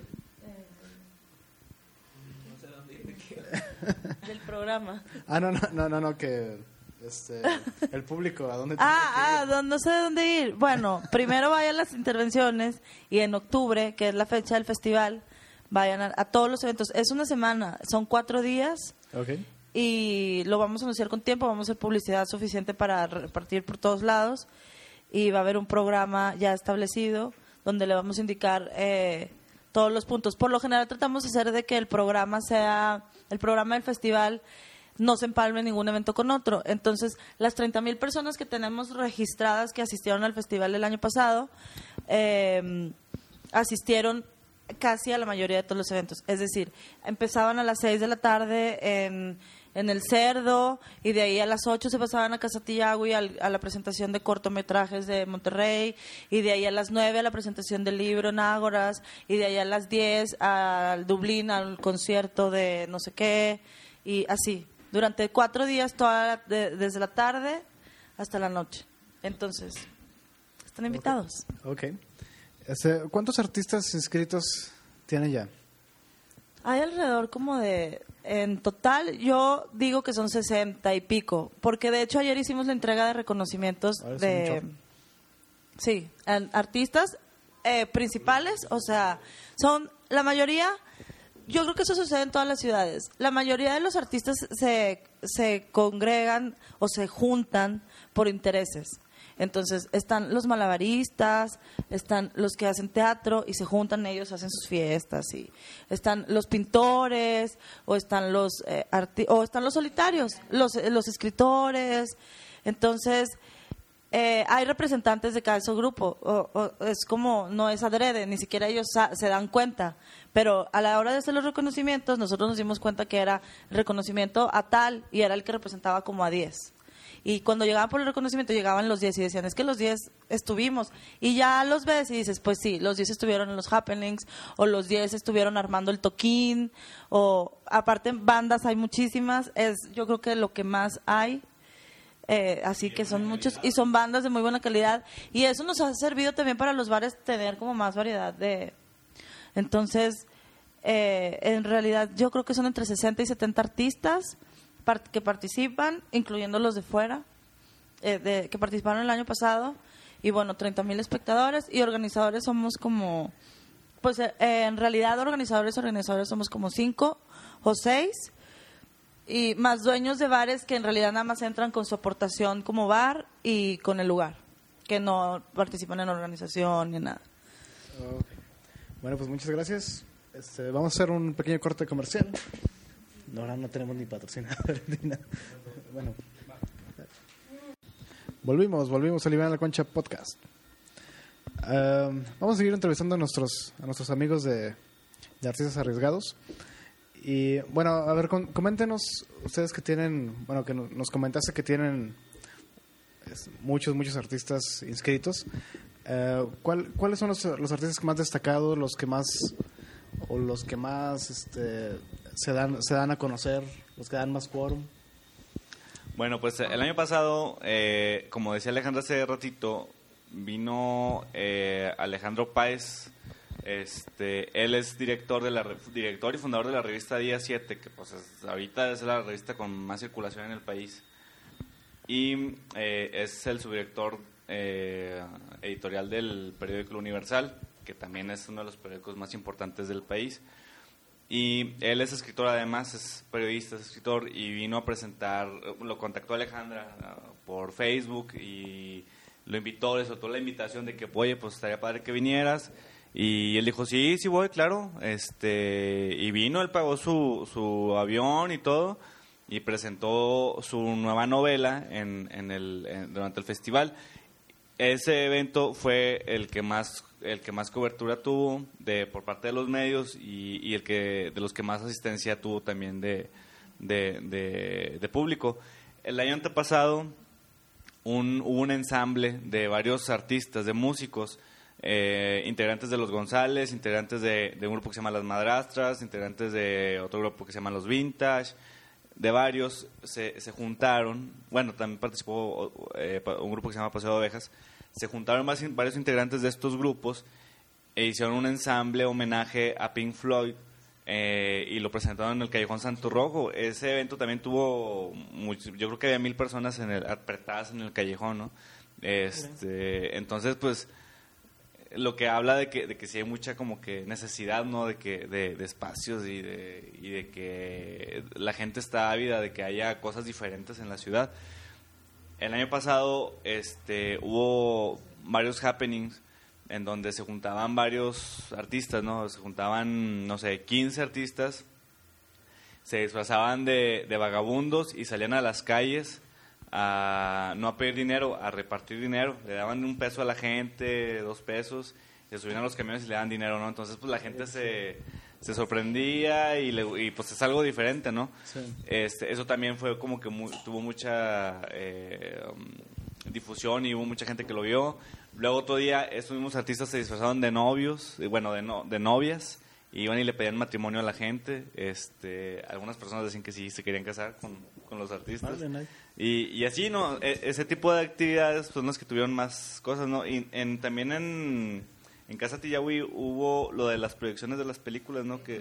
Del programa. Ah, no, no, no, no, no, que este, el público, ¿a dónde Ah, ah, tiene no, no sé dónde ir. Bueno, primero vayan a las intervenciones y en octubre, que es la fecha del festival, vayan a, a todos los eventos. Es una semana, son cuatro días que ir? Ok. y lo vamos a anunciar con tiempo. Vamos a hacer publicidad suficiente para repartir por todos lados y va a haber un programa ya establecido donde le vamos a indicar eh, todos los puntos. Por lo general tratamos de hacer de que el programa sea, el programa del festival no se empalme ningún evento con otro. Entonces, las treinta mil personas que tenemos registradas que asistieron al festival el año pasado, eh, asistieron casi a la mayoría de todos los eventos. Es decir, empezaban a las seis de la tarde en, en El Cerdo y de ahí a las ocho se pasaban a Casatillagui al, a la presentación de cortometrajes de Monterrey y de ahí a las nueve a la presentación del libro en Ágoras y de ahí a las diez al Dublín al concierto de no sé qué y así. Durante cuatro días, toda la- de- desde la tarde hasta la noche. Entonces, están invitados. Ok. Este, ¿cuántos artistas inscritos tiene ya? Hay alrededor como de, en total, yo digo que son sesenta y pico, porque de hecho ayer hicimos la entrega de reconocimientos Ah, es un de, chorro. sí, an- artistas eh, principales, o sea, son la mayoría, yo creo que eso sucede en todas las ciudades, la mayoría de los artistas se, se congregan o se juntan por intereses. Entonces, están los malabaristas, están los que hacen teatro y se juntan ellos, hacen sus fiestas, y están los pintores, o están los eh, arti- o están los solitarios, los, eh, los escritores. Entonces, eh, hay representantes de cada grupo. O, o es como, no es adrede, ni siquiera ellos sa- se dan cuenta. Pero a la hora de hacer los reconocimientos, nosotros nos dimos cuenta que era el reconocimiento a tal y era el que representaba como a diez. Y cuando llegaban por el reconocimiento, llegaban los diez y decían, es que los diez estuvimos. Y ya los ves y dices, pues sí, los diez estuvieron en los happenings, o los diez estuvieron armando el toquín, o aparte bandas hay muchísimas, es yo creo que lo que más hay. Eh, así que son muchos, y son bandas de muy buena calidad. Y eso nos ha servido también para los bares tener como más variedad de... Entonces, eh, en realidad yo creo que son entre sesenta y setenta artistas part- que participan, incluyendo los de fuera, eh, de, que participaron el año pasado, y bueno, treinta mil espectadores, y organizadores somos como, pues eh, en realidad organizadores, organizadores somos como cinco o seis, y más dueños de bares que en realidad nada más entran con su aportación como bar y con el lugar, que no participan en organización ni nada. Ok. Bueno, pues muchas gracias. Este, vamos a hacer un pequeño corte comercial. No, ahora no tenemos ni patrocinador ni nada. Bueno. Volvimos, volvimos a Liberar la Concha Podcast. Um, vamos a seguir entrevistando a nuestros, a nuestros amigos de, de Artistas Arriesgados. Y bueno, a ver, con, coméntenos ustedes que tienen, bueno, que no- nos comentaste que tienen es, muchos, muchos artistas inscritos. Eh, ¿cuál, ¿Cuáles son los, los artistas más destacados, los que más o los que más este, se dan se dan a conocer, los que dan más quórum? Bueno, pues el año pasado, eh, como decía Alejandra hace ratito, vino eh, Alejandro Páez. Este, él es director de la re- director y fundador de la revista Día siete, que pues es- ahorita es la revista con más circulación en el país. Y eh, es el subdirector eh, editorial del periódico El Universal, que también es uno de los periódicos más importantes del país. Y él es escritor, además, es periodista, es escritor, y vino a presentar, lo contactó Alejandra uh, por Facebook y lo invitó, le soltó la invitación de que, oye, pues estaría padre que vinieras. Y él dijo, sí, sí voy, claro. este Y vino, él pagó su, su avión y todo, y presentó su nueva novela en, en el, en, durante el festival. Ese evento fue el que más el que más cobertura tuvo de por parte de los medios y, y el que de los que más asistencia tuvo también de, de, de, de público. El año antepasado un, hubo un ensamble de varios artistas, de músicos, eh, integrantes de Los González, integrantes de, de un grupo que se llama Las Madrastras, integrantes de otro grupo que se llama Los Vintage, de varios se, se juntaron. Bueno, también participó eh, un grupo que se llama Paseo de Ovejas. Se juntaron más, varios integrantes de estos grupos e hicieron un ensamble homenaje a Pink Floyd, eh, y lo presentaron en el Callejón Santo Rojo. Ese evento también tuvo mucho, yo creo que había mil personas en el, apretadas en el callejón, ¿no? Este, entonces, pues, lo que habla de que, de que sí hay mucha como que necesidad, ¿no? De que de, de espacios y de, y de que la gente está ávida de que haya cosas diferentes en la ciudad. El año pasado este, hubo varios happenings en donde se juntaban varios artistas, ¿no? Se juntaban, no sé, quince artistas, se disfrazaban de, de vagabundos y salían a las calles a no a pedir dinero, a repartir dinero. Le daban un peso a la gente, dos pesos, se subían a los camiones y le daban dinero, ¿no? Entonces, pues la gente se, se sorprendía y, le, y pues es algo diferente, ¿no? Sí. Este, eso también fue como que muy, tuvo mucha eh, um, difusión y hubo mucha gente que lo vio. Luego otro día estos mismos artistas se disfrazaron de novios, bueno, de, no, de novias, y iban y le pedían matrimonio a la gente. Este, algunas personas decían que sí se querían casar con, con los artistas. Vale, nice. y, y así, ¿no? E, ese tipo de actividades son las que tuvieron más cosas, ¿no? Y en, también en, en Casa Tillahui hubo lo de las proyecciones de las películas, ¿no? Que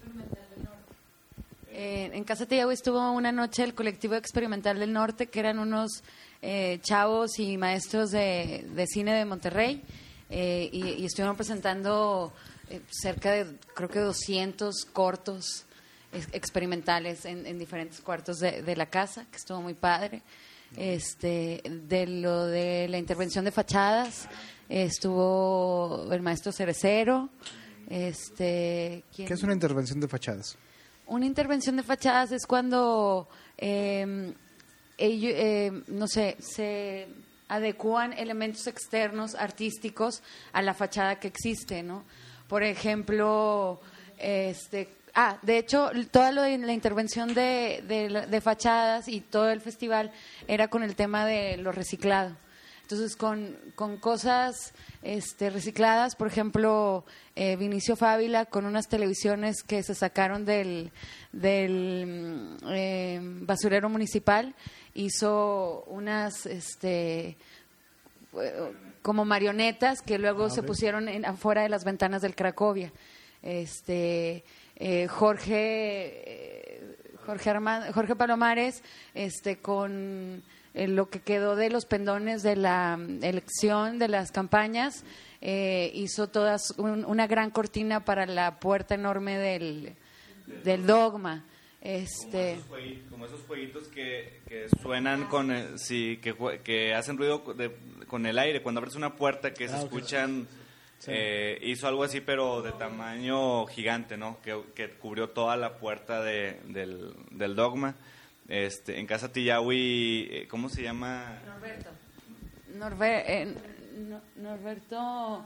eh, en Casa Tillahui estuvo una noche el Colectivo Experimental del Norte, que eran unos eh, chavos y maestros de, de cine de Monterrey, eh, y, y estuvieron presentando eh, cerca de, creo que doscientos cortos experimentales en, en diferentes cuartos de, de la casa, que estuvo muy padre. Este, de lo de la intervención de fachadas estuvo el maestro Cerecero. Este, ¿quién? ¿Qué es una intervención de fachadas? Una intervención de fachadas es cuando eh, ellos, eh, no sé, se adecúan elementos externos artísticos a la fachada que existe, ¿no? Por ejemplo, este Ah, de hecho, toda lo de la intervención de, de, de fachadas y todo el festival era con el tema de lo reciclado. Entonces, con, con cosas este, recicladas, por ejemplo, eh, Vinicio Fávila, con unas televisiones que se sacaron del, del eh, basurero municipal, hizo unas este, como marionetas que luego ah, se pusieron en, afuera de las ventanas del Cracovia. Este... Eh, Jorge eh, Jorge, Armando, Jorge Palomares este con eh, lo que quedó de los pendones de la elección de las campañas, eh, hizo todas un, una gran cortina para la puerta enorme del, del Dogma. Este, como, esos jueguitos, como esos jueguitos que, que suenan con el, sí, que, que hacen ruido de, con el aire cuando abres una puerta, que ah, se escuchan. Sí. Eh, hizo algo así, pero de tamaño gigante, ¿no? Que, que cubrió toda la puerta de, del, del Dogma. Este, en Casa Tillahui, ¿cómo se llama? Norberto. Norber, eh, no, Norberto.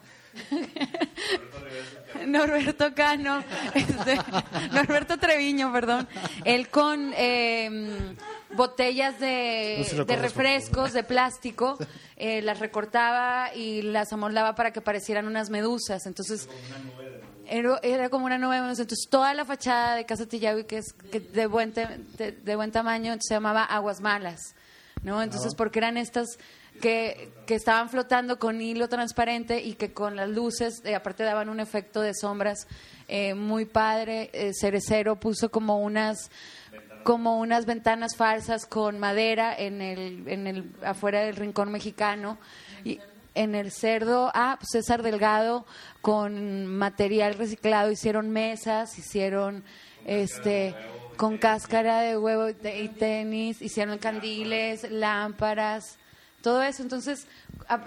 Norberto Cano. Este, Norberto Treviño, perdón. Él con eh, botellas de, no si de refrescos de plástico, eh, las recortaba y las amoldaba para que parecieran unas medusas. Entonces era, era como una nube de medusas. Entonces toda la fachada de Casa Tillahui, que es que de buen te, de, de buen tamaño, se llamaba Aguas Malas, ¿no? Entonces porque eran estas que, que estaban flotando con hilo transparente y que con las luces, eh, aparte daban un efecto de sombras eh, muy padre. eh, Cerecero puso como unas como unas ventanas falsas con madera en el en el afuera del Rincón Mexicano, y en el Cerdo, ah, pues César Delgado con material reciclado hicieron mesas, hicieron este con cáscara de huevo y tenis, hicieron candiles, lámparas, todo eso. Entonces, a,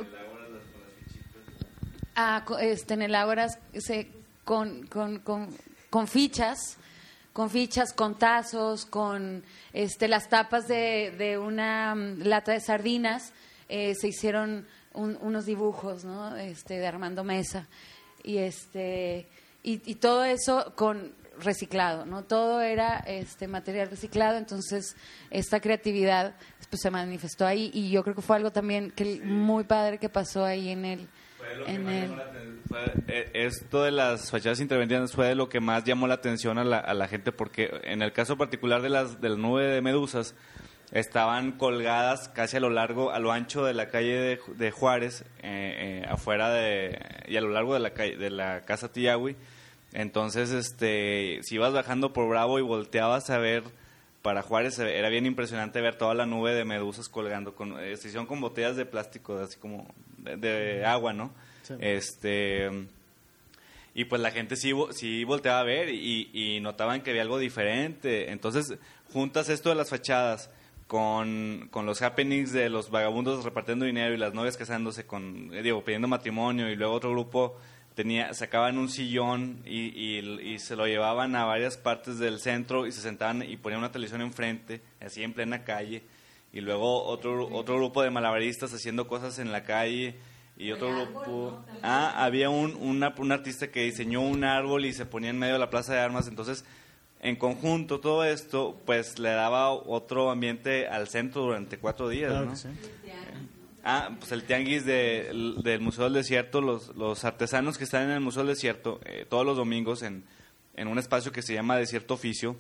a, este, en el Ágora se con, con, con, con fichas, con fichas, con tazos, con este, las tapas de, de una um, lata de sardinas, eh, se hicieron un, unos dibujos, ¿no? Este, de Armando Mesa, y este y, y todo eso con reciclado, ¿no? Todo era este material reciclado. Entonces esta creatividad pues se manifestó ahí, y yo creo que fue algo también que muy padre que pasó ahí en el en el fue, eh, esto de las fachadas intervenidas fue de lo que más llamó la atención a la, a la gente, porque en el caso particular de las de la nube de medusas estaban colgadas casi a lo largo, a lo ancho de la calle de, de Juárez, eh, eh, afuera de y a lo largo de la calle, de la casa Tiyagüi. Entonces, este, si ibas bajando por Bravo y volteabas a ver para Juárez, era bien impresionante ver toda la nube de medusas colgando, con, eh, se hicieron con botellas de plástico, así como de, de agua, ¿no? Sí. Este, y pues la gente sí, sí volteaba a ver y, y notaban que había algo diferente. Entonces, juntas esto de las fachadas con, con los happenings de los vagabundos repartiendo dinero y las novias casándose, con, eh, digo, pidiendo matrimonio, y luego otro grupo tenía, sacaban un sillón y, y, y se lo llevaban a varias partes del centro y se sentaban y ponían una televisión enfrente, así en plena calle, y luego otro otro grupo de malabaristas haciendo cosas en la calle, y otro grupo, ah, había un, una, un artista que diseñó un árbol y se ponía en medio de la plaza de armas. Entonces, en conjunto, todo esto, pues le daba otro ambiente al centro durante cuatro días, claro, ¿no? Sí. Ah, pues el tianguis de, del Museo del Desierto, los, los artesanos que están en el Museo del Desierto, eh, todos los domingos en, en un espacio que se llama Desierto Oficio,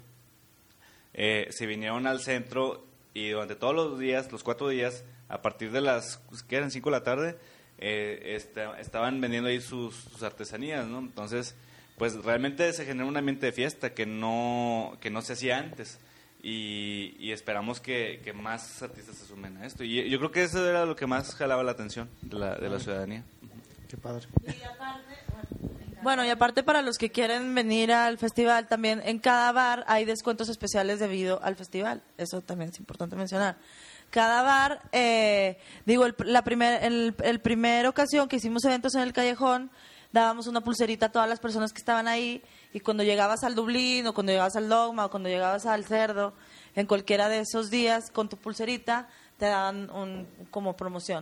eh, se vinieron al centro y durante todos los días, los cuatro días, a partir de las, ¿qué eran? cinco de la tarde, eh, este, estaban vendiendo ahí sus, sus artesanías, ¿no? Entonces, pues realmente se generó un ambiente de fiesta que no, que no se hacía antes. Y, y esperamos que, que más artistas se sumen a esto. Y yo creo que eso era lo que más jalaba la atención de la, de la ciudadanía. Qué padre. Y aparte, bueno, y aparte para los que quieren venir al festival, también en cada bar hay descuentos especiales debido al festival. Eso también es importante mencionar. Cada bar, eh, digo, el, la primer, el, el primer ocasión que hicimos eventos en el Callejón, dábamos una pulserita a todas las personas que estaban ahí, y cuando llegabas al Dublín o cuando llegabas al Dogma o cuando llegabas al Cerdo, en cualquiera de esos días con tu pulserita te daban un, como promoción.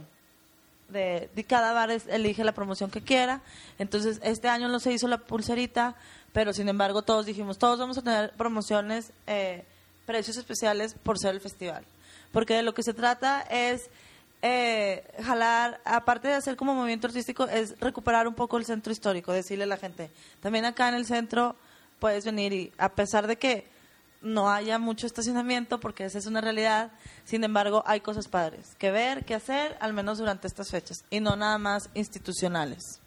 De, de cada bar es, elige la promoción que quiera. Entonces este año no se hizo la pulserita, pero sin embargo todos dijimos, todos vamos a tener promociones, eh, precios especiales por ser el festival, porque de lo que se trata es Eh, jalar, aparte de hacer como movimiento artístico, es recuperar un poco el centro histórico, decirle a la gente, también acá en el centro puedes venir, y a pesar de que no haya mucho estacionamiento, porque esa es una realidad, sin embargo hay cosas padres que ver, que hacer, al menos durante estas fechas, y no nada más institucionales.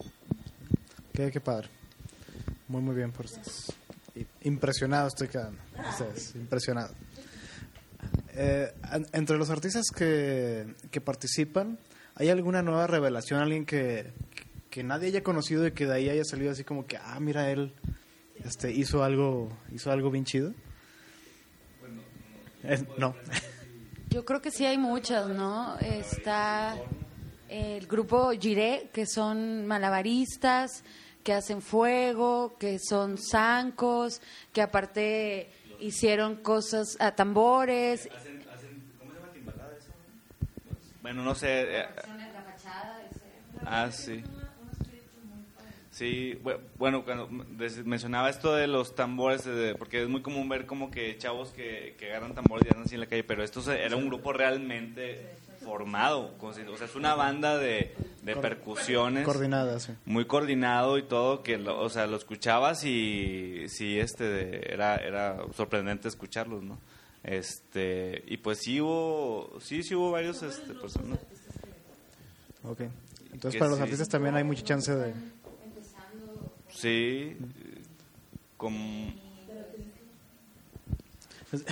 Qué, qué padre, muy muy bien por ustedes. Impresionado estoy quedando, ustedes, impresionado. Eh, entre los artistas que, que participan, ¿hay alguna nueva revelación? ¿Alguien que, que nadie haya conocido y que de ahí haya salido así como que, ah, mira, él este, hizo algo hizo algo bien chido? Eh, no. Yo creo que sí hay muchas, ¿no? Está el grupo Giré, que son malabaristas, que hacen fuego, que son zancos, que aparte hicieron cosas a tambores. ¿Hacen, hacen, ¿Cómo se llama timbalada eso? Bueno, no sé. Eh, la fachada. Ah, sí. Sí, bueno, cuando mencionaba esto de los tambores, de, porque es muy común ver como que chavos que, que agarran tambores y andan así en la calle, pero esto era un grupo realmente formado, o sea, es una banda de, de percusiones. Coordinada, sí. Muy coordinado y todo, que lo, o sea, lo escuchabas y sí, este, era, era sorprendente escucharlos, ¿no? Este, y pues sí hubo, sí, sí hubo varios, este, personas. Ok. Entonces para los sí, artistas también hay mucha chance de... Sí, como...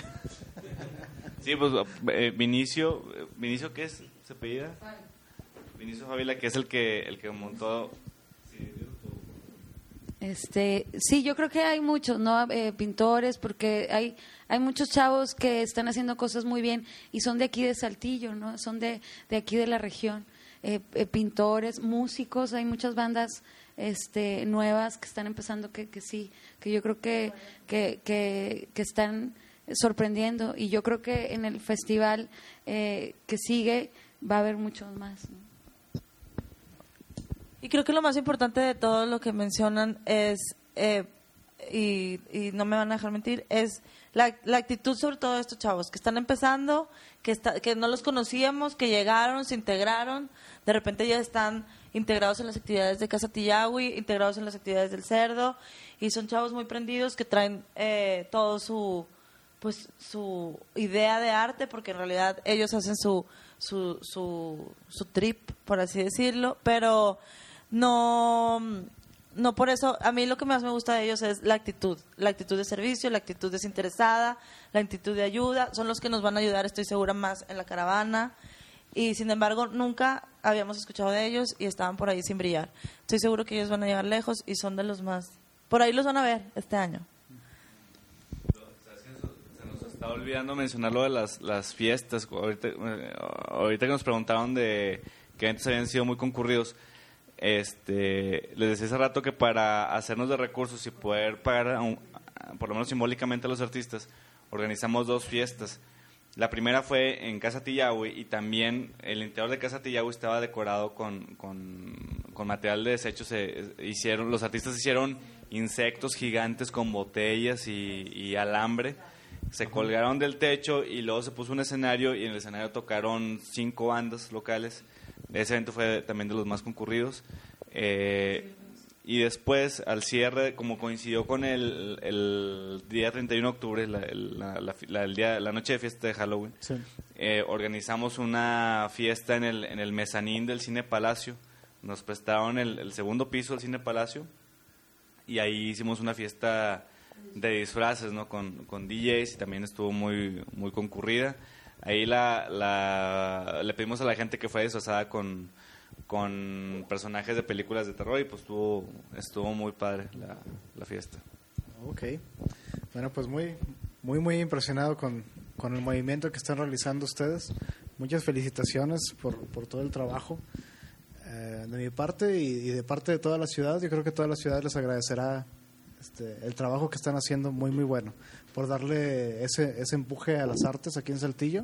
Sí, pues eh, Vinicio, Vinicio, ¿qué es? ¿Se apellida? Vinicio Favila, que es el que, el que montó... Este, sí, yo creo que hay muchos, ¿no? Eh, pintores, porque hay hay muchos chavos que están haciendo cosas muy bien y son de aquí de Saltillo, ¿no? Son de, de aquí de la región. Eh, eh, pintores, músicos, hay muchas bandas este, nuevas que están empezando que, que sí, que yo creo que, que, que, que están sorprendiendo, y yo creo que en el festival eh, que sigue va a haber muchos más, ¿no? Y creo que lo más importante de todo lo que mencionan es, eh, y, y no me van a dejar mentir, es la, la actitud sobre todo de estos chavos que están empezando, que, está, que no los conocíamos, que llegaron, se integraron, de repente ya están integrados en las actividades de Casa Tillahui, integrados en las actividades del Cerdo, y son chavos muy prendidos que traen eh, todo su, pues, su idea de arte, porque en realidad ellos hacen su, su, su, su trip, por así decirlo, pero... No, no por eso, a mí lo que más me gusta de ellos es la actitud, la actitud de servicio, la actitud desinteresada, la actitud de ayuda, son los que nos van a ayudar, estoy segura, más en la caravana, y sin embargo nunca habíamos escuchado de ellos y estaban por ahí sin brillar. Estoy seguro que ellos van a llegar lejos y son de los más, por ahí los van a ver este año. Se nos está olvidando mencionar lo de las, las fiestas, ahorita, ahorita que nos preguntaron de que eventos habían sido muy concurridos. Este, les decía hace rato que para hacernos de recursos y poder pagar a un, por lo menos simbólicamente a los artistas, organizamos dos fiestas. La primera fue en Casa Tillahui, y también el interior de Casa Tillahui estaba decorado con, con, con material de desechos. Se hicieron, los artistas hicieron insectos gigantes con botellas y, y alambre, se colgaron del techo y luego se puso un escenario, y en el escenario tocaron cinco bandas locales. Ese evento fue también de los más concurridos. Eh, y después, al cierre, como coincidió con el, el día treinta y uno de octubre, la, la, la, la, el día, la noche de fiesta de Halloween, sí. eh, organizamos una fiesta en el, en el mezanín del Cine Palacio. Nos prestaron el, el segundo piso del Cine Palacio, y ahí hicimos una fiesta de disfraces, ¿no? con, con D Js, y también estuvo muy, muy concurrida. Ahí la, la, le pedimos a la gente que fue disfrazada con, con personajes de películas de terror, y pues estuvo, estuvo muy padre la, la fiesta. Ok. Bueno, pues muy, muy, muy impresionado con, con el movimiento que están realizando ustedes. Muchas felicitaciones por, por todo el trabajo. Eh, de mi parte y, y de parte de toda la ciudad, yo creo que toda la ciudad les agradecerá este, el trabajo que están haciendo, muy, muy bueno, por darle ese, ese empuje a las artes aquí en Saltillo.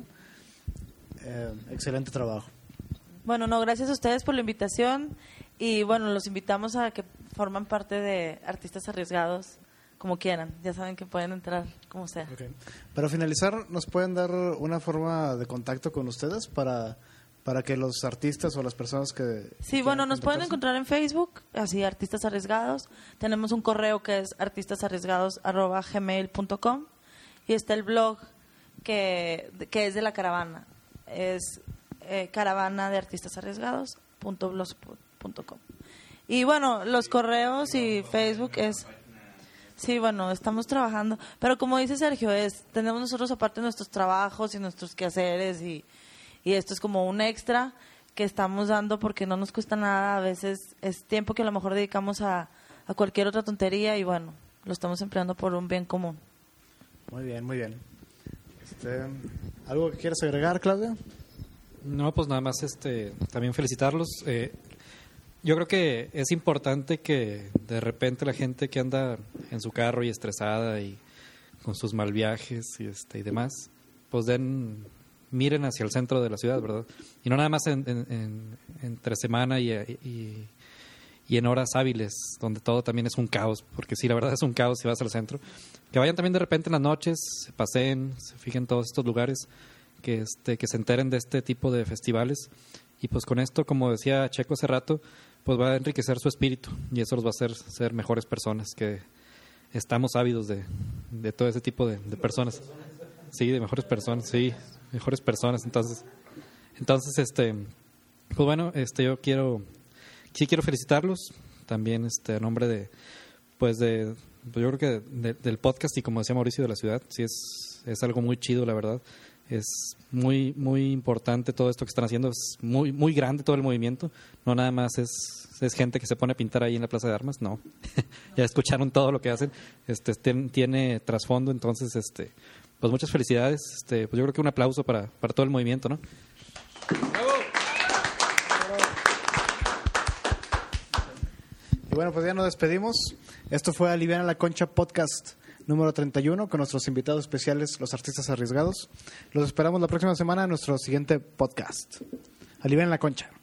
Eh, excelente trabajo. Bueno, no, gracias a ustedes por la invitación, y bueno, los invitamos a que forman parte de Artistas Arriesgados, como quieran, ya saben que pueden entrar como sea. Okay. Para finalizar, ¿nos pueden dar una forma de contacto con ustedes para, para que los artistas o las personas que... Sí, bueno, nos pueden encontrar en Facebook, así, Artistas Arriesgados. Tenemos un correo que es artistasarriesgados arroba gmail punto com, y está el blog que, que es de la caravana, es eh, caravana de artistas arriesgados punto blogspot punto com. Y bueno, los correos y Facebook es... Sí, bueno, estamos trabajando, pero como dice Sergio, es tenemos nosotros aparte nuestros trabajos y nuestros quehaceres, y, y esto es como un extra que estamos dando porque no nos cuesta nada, a veces es tiempo que a lo mejor dedicamos a, a cualquier otra tontería, y bueno, lo estamos empleando por un bien común. Muy bien, muy bien. Este, ¿algo que quieras agregar, Claudia? No, pues nada más este también felicitarlos. Eh, Yo creo que es importante que de repente la gente que anda en su carro y estresada y con sus mal viajes y este y demás, pues den, miren hacia el centro de la ciudad, ¿verdad? Y no nada más en, en, en, entre semana y, y, y en horas hábiles, donde todo también es un caos, porque sí, la verdad es un caos si vas al centro. Que vayan también de repente en las noches, se paseen, se fijen todos estos lugares, que, este, que se enteren de este tipo de festivales. Y pues con esto, como decía Checo hace rato, pues va a enriquecer su espíritu, y eso los va a hacer ser mejores personas, que estamos ávidos de, de todo ese tipo de, de personas. Sí, de mejores personas, sí, mejores personas. Entonces, entonces este, pues bueno, este yo quiero, sí quiero felicitarlos también, este, a nombre de, pues de, pues yo creo que de, del podcast, y como decía Mauricio, de la ciudad. Sí, es, es algo muy chido, la verdad. Es muy muy importante todo esto que están haciendo, es muy muy grande todo el movimiento, no nada más es es gente que se pone a pintar ahí en la Plaza de Armas, no. Ya escucharon todo lo que hacen, este tiene, tiene trasfondo, entonces este pues muchas felicidades, este pues yo creo que un aplauso para para todo el movimiento, ¿no? Y bueno, pues ya nos despedimos. Esto fue Aliviana la Concha Podcast número treinta y uno con nuestros invitados especiales, los artistas arriesgados. Los esperamos la próxima semana en nuestro siguiente podcast. Aliviana la Concha.